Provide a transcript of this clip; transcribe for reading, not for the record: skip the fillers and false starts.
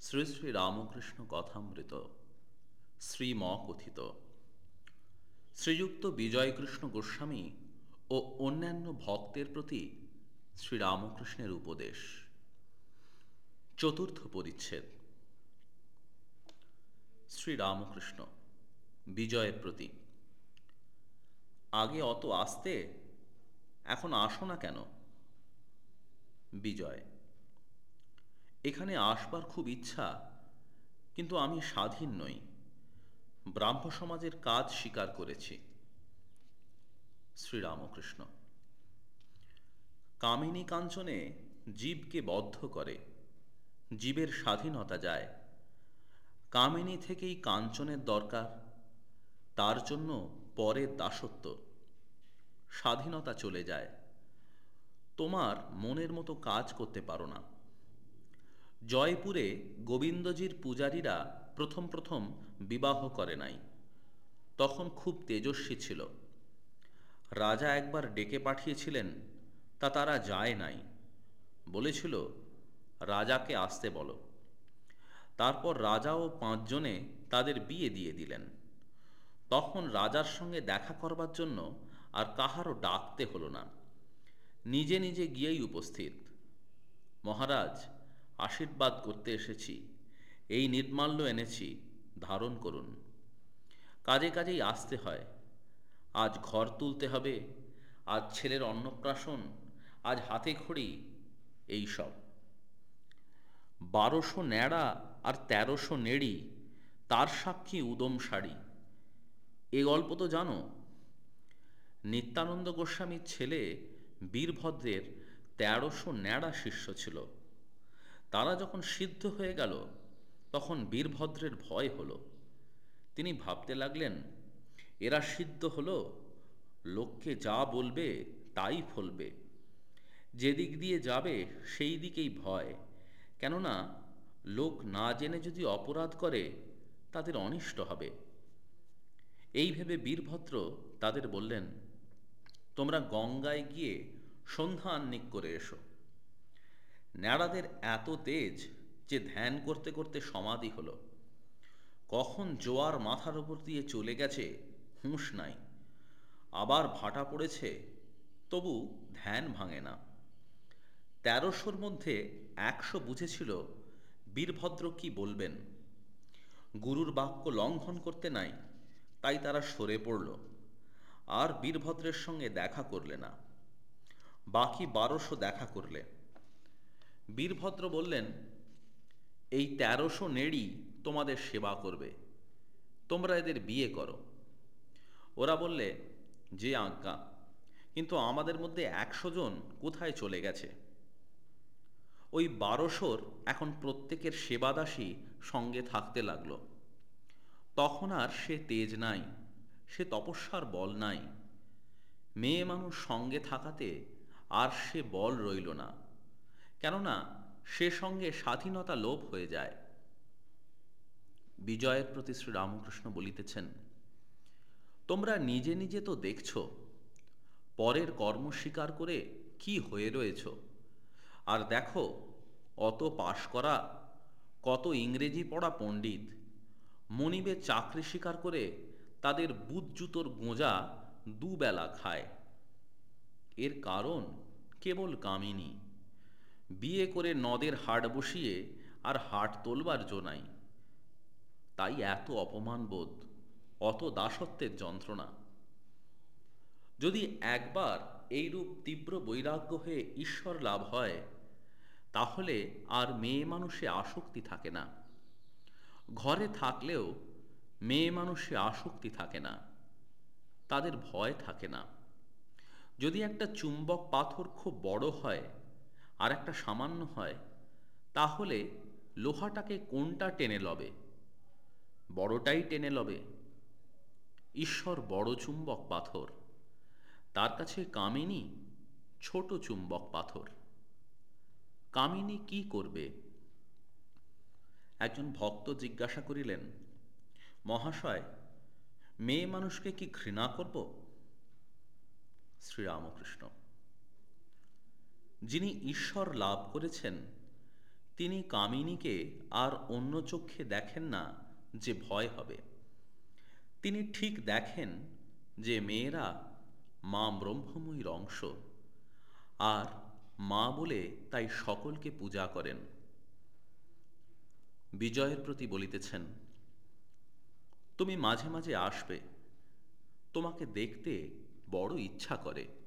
শ্রী শ্রী রামকৃষ্ণ কথামৃত শ্রীম কথিত শ্রীযুক্ত বিজয়কৃষ্ণ গোস্বামী ও অন্যান্য ভক্তের প্রতি শ্রীরামকৃষ্ণের উপদেশ। চতুর্থ পরিচ্ছেদ। শ্রীরামকৃষ্ণ বিজয়ের প্রতি: আগে অত আসতে, এখন আসো না কেন? বিজয়: এখানে আসবার খুব ইচ্ছা, কিন্তু আমি স্বাধীন নই, ব্রাহ্ম সমাজের কাজ স্বীকার করেছি। শ্রীরামকৃষ্ণ: কামিনী কাঞ্চনে জীবকে বদ্ধ করে, জীবের স্বাধীনতা যায়। কামিনী থেকেই কাঞ্চনের দরকার, তার জন্য পরের দাসত্ব, স্বাধীনতা চলে যায়। তোমার মনের মতো কাজ করতে পারো না। জয়পুরে গোবিন্দজির পূজারীরা প্রথম প্রথম বিবাহ করে নাই, তখন খুব তেজস্বী ছিল। রাজা একবার ডেকে পাঠিয়েছিলেন, তা তারা যায় নাই, বলেছিল রাজাকে আসতে বলো। তারপর রাজা ও 5 জনে তাদের বিয়ে দিয়ে দিলেন। তখন রাজার সঙ্গে দেখা করবার জন্য আর কাহারও ডাকতে হলো না, নিজে নিজে গিয়েই উপস্থিত। মহারাজ, আশীর্বাদ করতে এসেছি, এই নির্মাল্য এনেছি, ধারণ করুন। কাজে কাজেই আসতে হয়। আজ ঘর তুলতে হবে, আজ ছেলের অন্নপ্রাশন, আজ হাতে খড়ি, এই সব। 1200 ন্যাড়া আর 1300 নেড়ি, তার সাক্ষী উদম শাড়ি, এ গল্প তো জানো। নিত্যানন্দ গোস্বামীর ছেলে বীরভদ্রের 1300 ন্যাড়া শিষ্য ছিল। তারা যখন সিদ্ধ হয়ে গেল, তখন বীরভদ্রের ভয় হলো। তিনি ভাবতে লাগলেন, এরা সিদ্ধ হলো, লোককে যা বলবে তাই ফলবে। যেদিক দিয়ে যাবে সেই দিকেই ভয়, কেননা লোক না জেনে যদি অপরাধ করে তাদের অনিষ্ট হবে। এই ভেবে বীরভদ্র তাদের বললেন, তোমরা গঙ্গায় গিয়ে সন্ধ্যা আহ্নিক করে এসো। ন্যাড়াদের এত তেজ যে ধ্যান করতে করতে সমাধি হলো। কখন জোয়ার মাথার উপর দিয়ে চলে গেছে হুঁশ নাই। আবার ভাটা পড়েছে, তবু ধ্যান ভাঙে না। 1300-র মধ্যে 100 বুঝেছিল বীরভদ্র কি বলবেন। গুরুর বাক্য লঙ্ঘন করতে নাই, তাই তারা সরে পড়ল, আর বীরভদ্রের সঙ্গে দেখা করলে না। বাকি 1200 দেখা করলে। বীরভদ্র বললেন, এই 1300 নেড়ি তোমাদের সেবা করবে, তোমরা এদের বিয়ে করো। ওরা বললে, যে আজ্ঞা, কিন্তু আমাদের মধ্যে 100 জন কোথায় চলে গেছে? ওই 1200-র এখন প্রত্যেকের সেবাদাসী সঙ্গে থাকতে লাগলো। তখন আর সে তেজ নাই, সে তপস্যার বল নাই। মেয়ে মানুষ সঙ্গে থাকাতে আর সে বল রইল না, কেননা সে সঙ্গে স্বাধীনতা লোপ হয়ে যায়। বিজয়ের প্রতি শ্রীরামকৃষ্ণ বলিতেছেন, তোমরা নিজে নিজে তো দেখছ, পরের কর্ম স্বীকার করে কি হয়ে রয়েছ। আর দেখো, অত পাশ করা, কত ইংরেজি পড়া পণ্ডিত মনিবের চাকরি স্বীকার করে তাদের বুট জুতোর গোঁজা দুবেলা খায়। এর কারণ কেবল কামিনী। বিয়ে করে নদের হাট বসিয়ে আর হাট তোলবার জো নাই, তাই এত অপমানবোধ, অত দাসত্বের যন্ত্রণা। যদি একবার এইরূপ তীব্র বৈরাগ্য হয়ে ঈশ্বর লাভ হয়, তাহলে আর মেয়ে মানুষে আসক্তি থাকে না। ঘরে থাকলেও মেয়ে মানুষে আসক্তি থাকে না, তাদের ভয় থাকে না। যদি একটা চুম্বক পাথর খুব বড় হয় আর একটা সামান্য হয়, তাহলে লোহাটাকে কোনটা টেনে লবে? বড়টাই টেনে লবে। ঈশ্বর বড় চুম্বক পাথর, তার কাছে কামিনী ছোট চুম্বক পাথর। কামিনী কি করবে? একজন ভক্ত জিজ্ঞাসা করিলেন, মহাশয়, মেয়ে মানুষকে কি ঘৃণা করব? শ্রীরামকৃষ্ণ: যিনি ঈশ্বর লাভ করেছেন, তিনি কামিনীকে আর অন্য চক্ষে দেখেন না যে ভয় হবে। তিনি ঠিক দেখেন যে মেয়েরা মা ব্রহ্মময়ীর অংশ, আর মা বলে তাই সকলকে পূজা করেন। বিজয়ের প্রতি বলিতেছেন, তুমি মাঝে মাঝে আসবে, তোমাকে দেখতে বড় ইচ্ছা করে।